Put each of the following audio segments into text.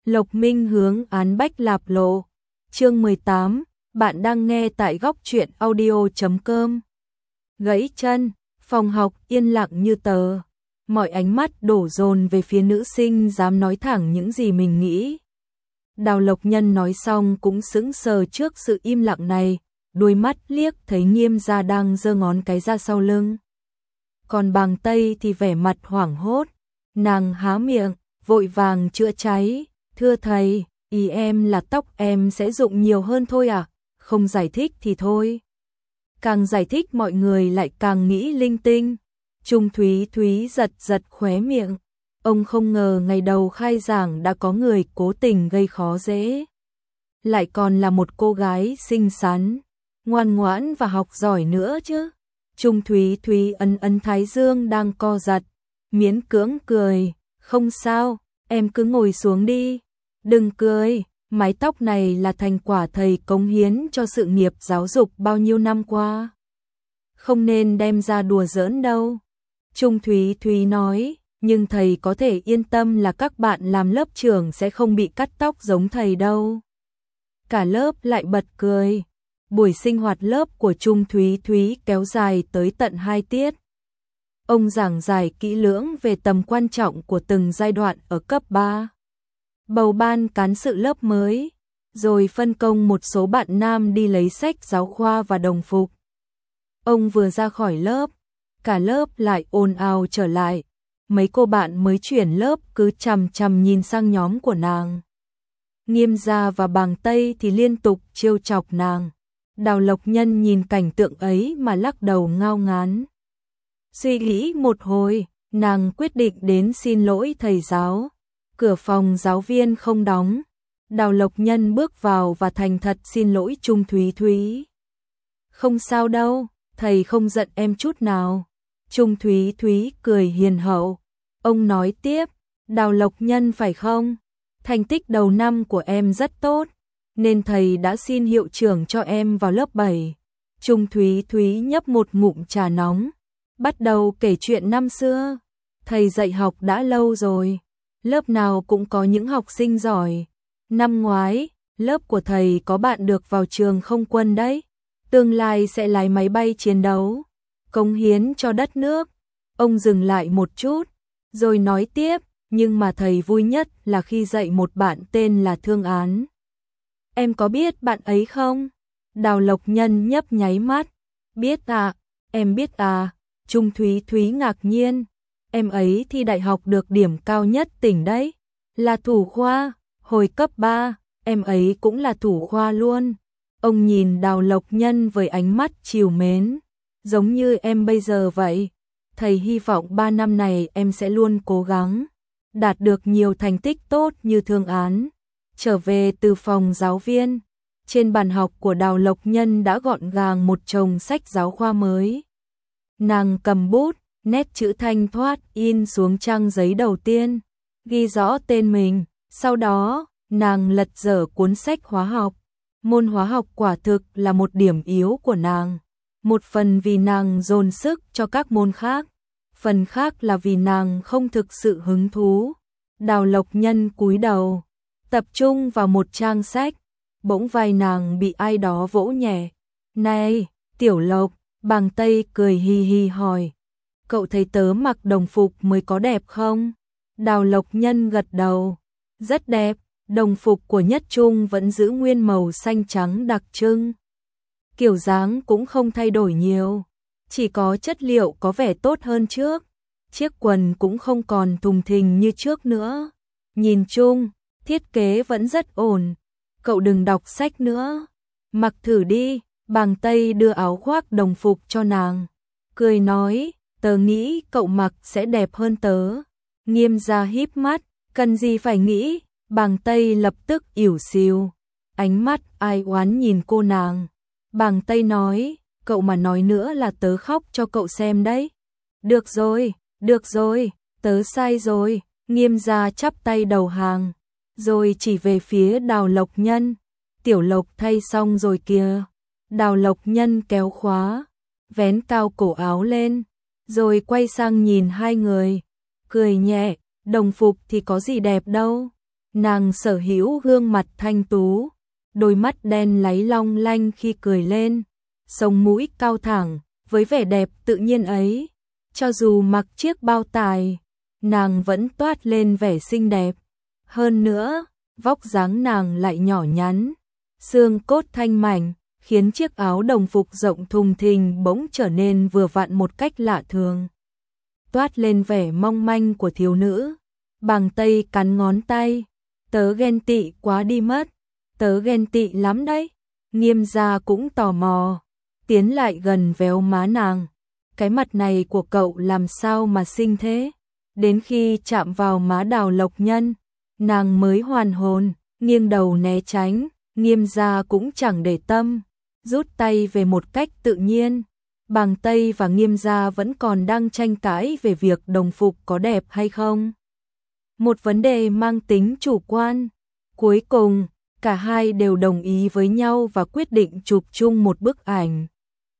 Lộc Minh hướng án bách lạp lộ. Chương 18, bạn đang nghe tại góc truyện audio.com. Gãy chân, phòng học yên lặng như tờ. Mọi ánh mắt đổ dồn về phía nữ sinh dám nói thẳng những gì mình nghĩ. Đào Lộc Nhân nói xong cũng sững sờ trước sự im lặng này, đôi mắt liếc thấy Nghiêm Gia đang giơ ngón cái ra sau lưng. Còn Bàng Tây thì vẻ mặt hoảng hốt, nàng há miệng, vội vàng chữa cháy. Thưa thầy, ý em là tóc em sẽ rụng nhiều hơn thôi à, không giải thích thì thôi. Càng giải thích mọi người lại càng nghĩ linh tinh. Trung Thúy Thúy giật giật khóe miệng. Ông không ngờ ngày đầu khai giảng đã có người cố tình gây khó dễ. Lại còn là một cô gái xinh xắn, ngoan ngoãn và học giỏi nữa chứ. Trung Thúy Thúy ấn ấn thái dương đang co giật, miễn cưỡng cười. Không sao, em cứ ngồi xuống đi. Đừng cười, mái tóc này là thành quả thầy cống hiến cho sự nghiệp giáo dục bao nhiêu năm qua. Không nên đem ra đùa giỡn đâu. Trung Thúy Thúy nói, nhưng thầy có thể yên tâm là các bạn làm lớp trưởng sẽ không bị cắt tóc giống thầy đâu. Cả lớp lại bật cười. Buổi sinh hoạt lớp của Trung Thúy Thúy kéo dài tới tận 2 tiết. Ông giảng giải kỹ lưỡng về tầm quan trọng của từng giai đoạn ở cấp 3. Bầu ban cán sự lớp mới, rồi phân công một số bạn nam đi lấy sách giáo khoa và đồng phục. Ông vừa ra khỏi lớp, cả lớp lại ồn ào trở lại. Mấy cô bạn mới chuyển lớp cứ chằm chằm nhìn sang nhóm của nàng. Nghiêm Gia và Bàng Tây thì liên tục trêu chọc nàng. Đào Lộc Nhân nhìn cảnh tượng ấy mà lắc đầu ngao ngán. Suy nghĩ một hồi, nàng quyết định đến xin lỗi thầy giáo. Cửa phòng giáo viên không đóng. Đào Lộc Nhân bước vào và thành thật xin lỗi Trung Thúy Thúy. Không sao đâu, thầy không giận em chút nào. Trung Thúy Thúy cười hiền hậu. Ông nói tiếp, Đào Lộc Nhân phải không? Thành tích đầu năm của em rất tốt, nên thầy đã xin hiệu trưởng cho em vào lớp 7. Trung Thúy Thúy nhấp một ngụm trà nóng, bắt đầu kể chuyện năm xưa. Thầy dạy học đã lâu rồi, lớp nào cũng có những học sinh giỏi. Năm ngoái, lớp của thầy có bạn được vào trường không quân đấy, tương lai sẽ lái máy bay chiến đấu, cống hiến cho đất nước. Ông dừng lại một chút, rồi nói tiếp, nhưng mà thầy vui nhất là khi dạy một bạn tên là Thương Án. Em có biết bạn ấy không? Đào Lộc Nhân nhấp nháy mắt. Biết à, em biết à. Trung Thúy Thúy ngạc nhiên. Em ấy thi đại học được điểm cao nhất tỉnh đấy. Là thủ khoa, hồi cấp 3, em ấy cũng là thủ khoa luôn. Ông nhìn Đào Lộc Nhân với ánh mắt trìu mến. Giống như em bây giờ vậy. Thầy hy vọng 3 năm này em sẽ luôn cố gắng, đạt được nhiều thành tích tốt như Thương Án. Trở về từ phòng giáo viên, trên bàn học của Đào Lộc Nhân đã gọn gàng một chồng sách giáo khoa mới. Nàng cầm bút, nét chữ thanh thoát in xuống trang giấy đầu tiên, ghi rõ tên mình. Sau đó, nàng lật dở cuốn sách hóa học. Môn hóa học quả thực là một điểm yếu của nàng. Một phần vì nàng dồn sức cho các môn khác, phần khác là vì nàng không thực sự hứng thú. Đào Lộc Nhân cúi đầu, tập trung vào một trang sách, bỗng vai nàng bị ai đó vỗ nhẹ. Này, Tiểu Lộc, Bàng Tây cười hi hi hỏi. Cậu thấy tớ mặc đồng phục mới có đẹp không? Đào Lộc Nhân gật đầu. Rất đẹp, đồng phục của Nhất Trung vẫn giữ nguyên màu xanh trắng đặc trưng. Kiểu dáng cũng không thay đổi nhiều, chỉ có chất liệu có vẻ tốt hơn trước. Chiếc quần cũng không còn thùng thình như trước nữa. Nhìn chung, thiết kế vẫn rất ổn. Cậu đừng đọc sách nữa, mặc thử đi. Bàng Tây đưa áo khoác đồng phục cho nàng, cười nói, tớ nghĩ cậu mặc sẽ đẹp hơn tớ. Nghiêm Gia híp mắt, cần gì phải nghĩ. Bàng Tây lập tức ỉu xìu, ánh mắt ai oán nhìn cô nàng. Bàng Tây nói, cậu mà nói nữa là tớ khóc cho cậu xem đấy. Được rồi, tớ sai rồi. Nghiêm Gia chắp tay đầu hàng, rồi chỉ về phía Đào Lộc Nhân. Tiểu Lộc thay xong rồi kìa. Đào Lộc Nhân kéo khóa, vén cao cổ áo lên, rồi quay sang nhìn hai người, cười nhẹ, đồng phục thì có gì đẹp đâu. Nàng sở hữu gương mặt thanh tú, đôi mắt đen láy long lanh khi cười lên, sống mũi cao thẳng, với vẻ đẹp tự nhiên ấy, cho dù mặc chiếc bao tài, nàng vẫn toát lên vẻ xinh đẹp. Hơn nữa, vóc dáng nàng lại nhỏ nhắn, xương cốt thanh mảnh, khiến chiếc áo đồng phục rộng thùng thình bỗng trở nên vừa vặn một cách lạ thường. Toát lên vẻ mong manh của thiếu nữ. Bàng Tây cắn ngón tay, tớ ghen tị quá đi mất, tớ ghen tị lắm đấy. Nghiêm gia cũng tò mò, tiến lại gần véo má nàng. Cái mặt này của cậu làm sao mà xinh thế? Đến khi chạm vào má Đào Lộc Nhân, nàng mới hoàn hồn, nghiêng đầu né tránh. Nghiêm gia cũng chẳng để tâm, rút tay về một cách tự nhiên. Bàng Tây và Nghiêm gia vẫn còn đang tranh cãi về việc đồng phục có đẹp hay không. Một vấn đề mang tính chủ quan. Cuối cùng, cả hai đều đồng ý với nhau và quyết định chụp chung một bức ảnh.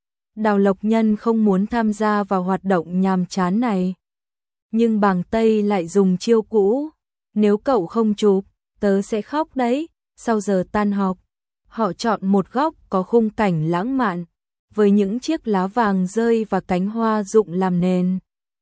Đào Lộc Nhân không muốn tham gia vào hoạt động nhàm chán này. Nhưng Bàng Tây lại dùng chiêu cũ. Nếu cậu không chụp, tớ sẽ khóc đấy. Sau giờ tan học, họ chọn một góc có khung cảnh lãng mạn, với những chiếc lá vàng rơi và cánh hoa rụng làm nền.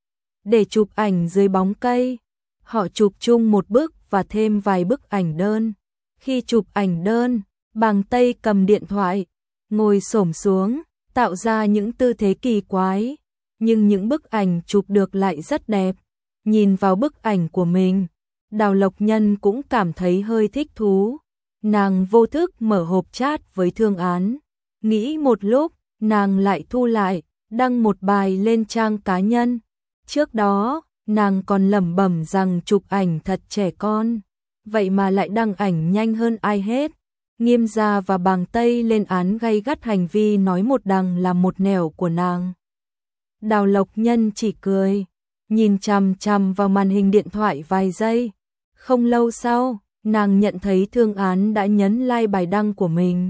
Để chụp ảnh dưới bóng cây, họ chụp chung một bức và thêm vài bức ảnh đơn. Khi chụp ảnh đơn, Bàng Tây cầm điện thoại, ngồi xổm xuống, tạo ra những tư thế kỳ quái, nhưng những bức ảnh chụp được lại rất đẹp. Nhìn vào bức ảnh của mình, Đào Lộc Nhân cũng cảm thấy hơi thích thú. Nàng vô thức mở hộp chat với Thương Án. Nghĩ một lúc, nàng lại thu lại, đăng một bài lên trang cá nhân. Trước đó, nàng còn lẩm bẩm rằng chụp ảnh thật trẻ con, vậy mà lại đăng ảnh nhanh hơn ai hết. Nghiêm gia và Bàng Tây lên án gay gắt hành vi nói một đằng làm một nẻo của nàng. Đào Lộc Nhân chỉ cười, nhìn chằm chằm vào màn hình điện thoại vài giây. Không lâu sau, nàng nhận thấy Thương Án đã nhấn like bài đăng của mình.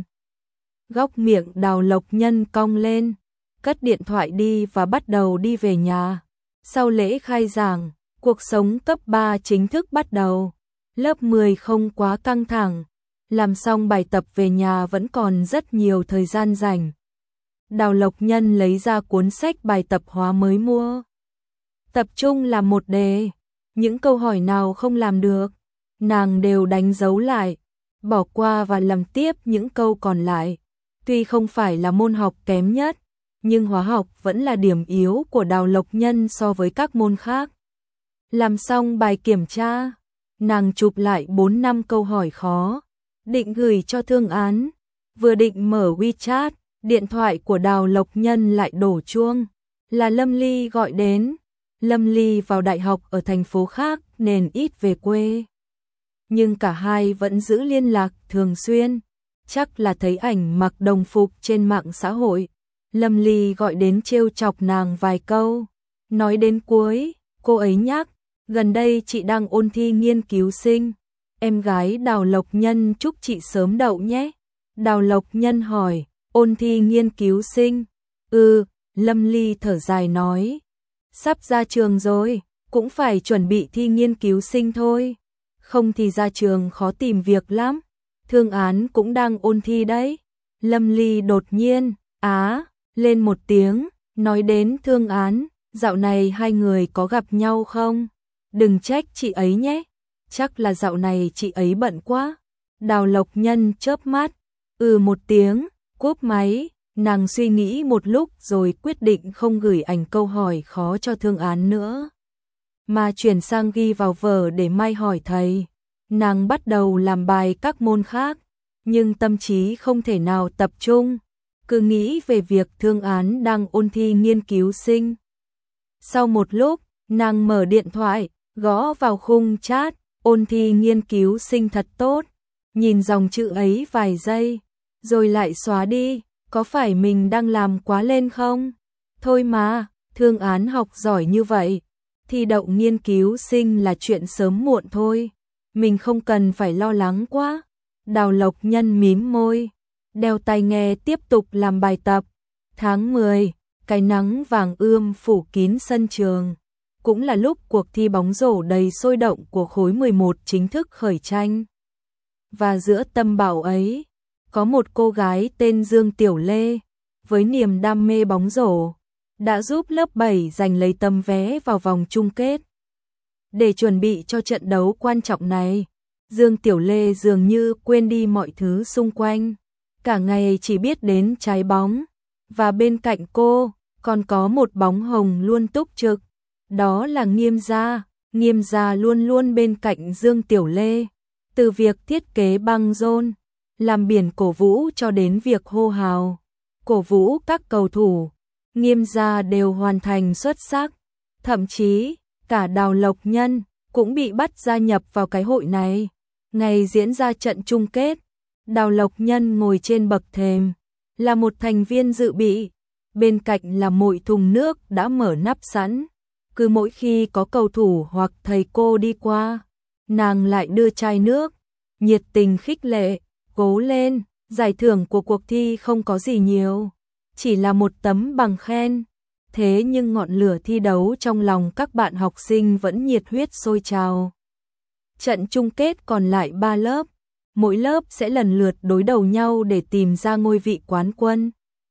Góc miệng Đào Lộc Nhân cong lên, cất điện thoại đi và bắt đầu đi về nhà. Sau lễ khai giảng, cuộc sống cấp 3 chính thức bắt đầu. Lớp 10 không quá căng thẳng, làm xong bài tập về nhà vẫn còn rất nhiều thời gian rảnh. Đào Lộc Nhân lấy ra cuốn sách bài tập hóa mới mua. Tập trung làm một đề, những câu hỏi nào không làm được, nàng đều đánh dấu lại, bỏ qua và làm tiếp những câu còn lại. Tuy không phải là môn học kém nhất, nhưng hóa học vẫn là điểm yếu của Đào Lộc Nhân so với các môn khác. Làm xong bài kiểm tra, nàng chụp lại 4-5 câu hỏi khó, định gửi cho Thương Án. Vừa định mở WeChat, điện thoại của Đào Lộc Nhân lại đổ chuông, là Lâm Ly gọi đến. Lâm Ly vào đại học ở thành phố khác nên ít về quê, nhưng cả hai vẫn giữ liên lạc thường xuyên. Chắc là thấy ảnh mặc đồng phục trên mạng xã hội, Lâm Ly gọi đến trêu chọc nàng vài câu. Nói đến cuối, cô ấy nhắc, gần đây chị đang ôn thi nghiên cứu sinh, em gái Đào Lộc Nhân chúc chị sớm đậu nhé. Đào Lộc Nhân hỏi, ôn thi nghiên cứu sinh? Lâm Ly thở dài nói, sắp ra trường rồi, cũng phải chuẩn bị thi nghiên cứu sinh thôi. Không thì ra trường khó tìm việc lắm. Thương Án cũng đang ôn thi đấy. Lâm Ly đột nhiên, lên một tiếng, nói đến Thương Án, dạo này hai người có gặp nhau không? Đừng trách chị ấy nhé, chắc là dạo này chị ấy bận quá. Đào Lộc Nhân chớp mắt, một tiếng, cúp máy. Nàng suy nghĩ một lúc rồi quyết định không gửi ảnh câu hỏi khó cho Thương Án nữa, mà chuyển sang ghi vào vở để mai hỏi thầy. Nàng bắt đầu làm bài các môn khác, nhưng tâm trí không thể nào tập trung, cứ nghĩ về việc Thương Án đang ôn thi nghiên cứu sinh. Sau một lúc, nàng mở điện thoại, gõ vào khung chat, ôn thi nghiên cứu sinh thật tốt, nhìn dòng chữ ấy vài giây, rồi lại xóa đi. Có phải mình đang làm quá lên không? Thôi mà, Thương Án học giỏi như vậy, thi đậu nghiên cứu sinh là chuyện sớm muộn thôi, mình không cần phải lo lắng quá. Đào Lộc Nhân mím môi, đeo tai nghe tiếp tục làm bài tập. Tháng 10, cái nắng vàng ươm phủ kín sân trường. cũng là lúc cuộc thi bóng rổ đầy sôi động của khối 11 chính thức khởi tranh. Và giữa tâm bão ấy, có một cô gái tên Dương Tiểu Lê, với niềm đam mê bóng rổ, đã giúp lớp 7 giành lấy tấm vé vào vòng chung kết. Để chuẩn bị cho trận đấu quan trọng này, Dương Tiểu Lê dường như quên đi mọi thứ xung quanh, cả ngày chỉ biết đến trái bóng, và bên cạnh cô còn có một bóng hồng luôn túc trực, đó là Nghiêm Gia. Nghiêm Gia luôn luôn bên cạnh Dương Tiểu Lê, từ việc thiết kế băng rôn, làm biển cổ vũ cho đến việc hô hào, cổ vũ các cầu thủ. Nghiêm Gia đều hoàn thành xuất sắc, thậm chí cả Đào Lộc Nhân cũng bị bắt gia nhập vào cái hội này. Ngày diễn ra trận chung kết, Đào Lộc Nhân ngồi trên bậc thềm, là một thành viên dự bị, bên cạnh là mỗi thùng nước đã mở nắp sẵn. Cứ mỗi khi có cầu thủ hoặc thầy cô đi qua, nàng lại đưa chai nước, nhiệt tình khích lệ, cố lên. Giải thưởng của cuộc thi không có gì nhiều, chỉ là một tấm bằng khen. Thế nhưng ngọn lửa thi đấu trong lòng các bạn học sinh vẫn nhiệt huyết sôi trào. Trận chung kết còn lại 3 lớp, mỗi lớp sẽ lần lượt đối đầu nhau để tìm ra ngôi vị quán quân.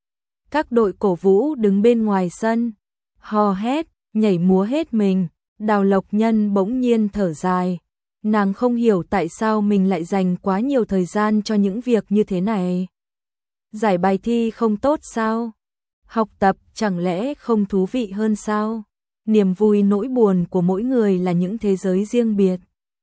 Các đội cổ vũ đứng bên ngoài sân, hò hét, nhảy múa hết mình. Đào Lộc Nhân bỗng nhiên thở dài, nàng không hiểu tại sao mình lại dành quá nhiều thời gian cho những việc như thế này. Giải bài thi không tốt sao? Học tập chẳng lẽ không thú vị hơn sao? Niềm vui nỗi buồn của mỗi người là những thế giới riêng biệt.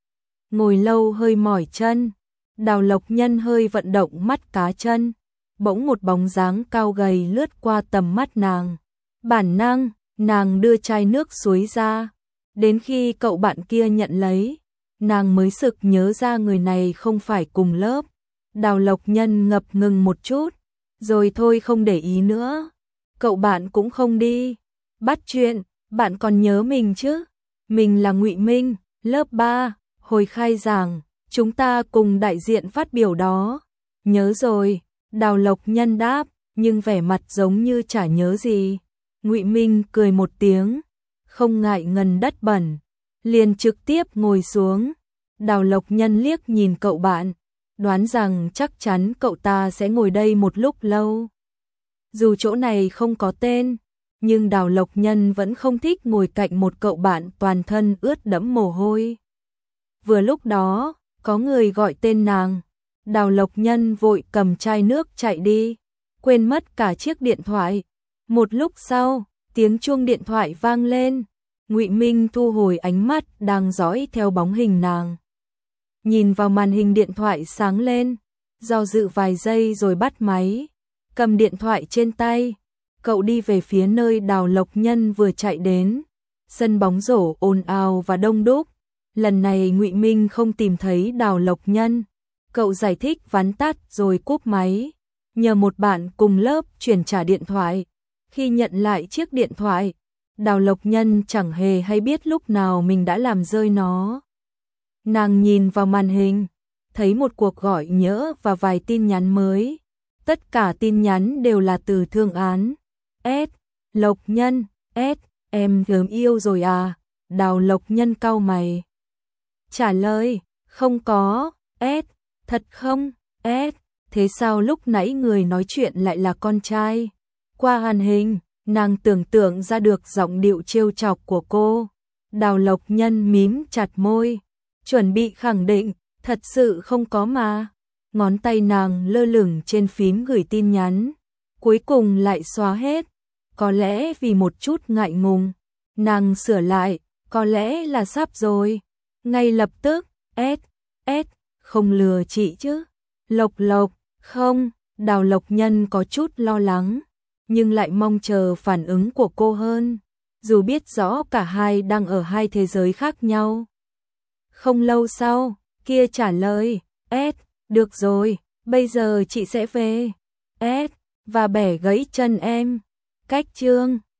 Ngồi lâu hơi mỏi chân, Đào Lộc Nhân hơi vận động mắt cá chân, bỗng một bóng dáng cao gầy lướt qua tầm mắt nàng. Bản năng, nàng đưa chai nước suối ra, đến khi cậu bạn kia nhận lấy, nàng mới sực nhớ ra người này không phải cùng lớp. Đào Lộc Nhân ngập ngừng một chút, rồi thôi không để ý nữa. Cậu bạn cũng không đi. Bắt chuyện, bạn còn nhớ mình chứ? Mình là Ngụy Minh, lớp 3, hồi khai giảng, chúng ta cùng đại diện phát biểu đó. Nhớ rồi, Đào Lộc Nhân đáp, nhưng vẻ mặt giống như chả nhớ gì. Ngụy Minh cười một tiếng, không ngại ngần đất bẩn, liền trực tiếp ngồi xuống. Đào Lộc Nhân liếc nhìn cậu bạn, đoán rằng chắc chắn cậu ta sẽ ngồi đây một lúc lâu. Dù chỗ này không có tên, nhưng Đào Lộc Nhân vẫn không thích ngồi cạnh một cậu bạn toàn thân ướt đẫm mồ hôi. Vừa lúc đó, có người gọi tên nàng. Đào Lộc Nhân vội cầm chai nước chạy đi, quên mất cả chiếc điện thoại. Một lúc sau, tiếng chuông điện thoại vang lên. Ngụy Minh thu hồi ánh mắt đang dõi theo bóng hình nàng. Nhìn vào màn hình điện thoại sáng lên, do dự vài giây rồi bắt máy. Cầm điện thoại trên tay, cậu đi về phía nơi Đào Lộc Nhân vừa chạy đến. Sân bóng rổ ồn ào và đông đúc. Lần này Ngụy Minh không tìm thấy Đào Lộc Nhân. Cậu giải thích vắn tắt rồi cúp máy, nhờ một bạn cùng lớp chuyển trả điện thoại. Khi nhận lại chiếc điện thoại, Đào Lộc Nhân chẳng hề hay biết lúc nào mình đã làm rơi nó. Nàng nhìn vào màn hình, thấy một cuộc gọi nhỡ và vài tin nhắn mới. Tất cả tin nhắn đều là từ Thương Án. S. Lộc Nhân, S. Em gớm yêu rồi à? Đào Lộc Nhân cau mày. Trả lời, không có. S. Thật không? S. Thế sao lúc nãy người nói chuyện lại là con trai? Qua màn hình, nàng tưởng tượng ra được giọng điệu trêu chọc của cô. Đào Lộc Nhân mím chặt môi, chuẩn bị khẳng định, thật sự không có mà. Ngón tay nàng lơ lửng trên phím gửi tin nhắn, cuối cùng lại xóa hết. Có lẽ vì một chút ngại ngùng, nàng sửa lại, có lẽ là sắp rồi. Ngay lập tức, S, không lừa chị chứ? Lộc Lộc, không. Đào Lộc Nhân có chút lo lắng, nhưng lại mong chờ phản ứng của cô hơn, dù biết rõ cả hai đang ở hai thế giới khác nhau. Không lâu sau, kia trả lời, S, được rồi, bây giờ chị sẽ về. S, và bẻ gãy chân em. Cách chương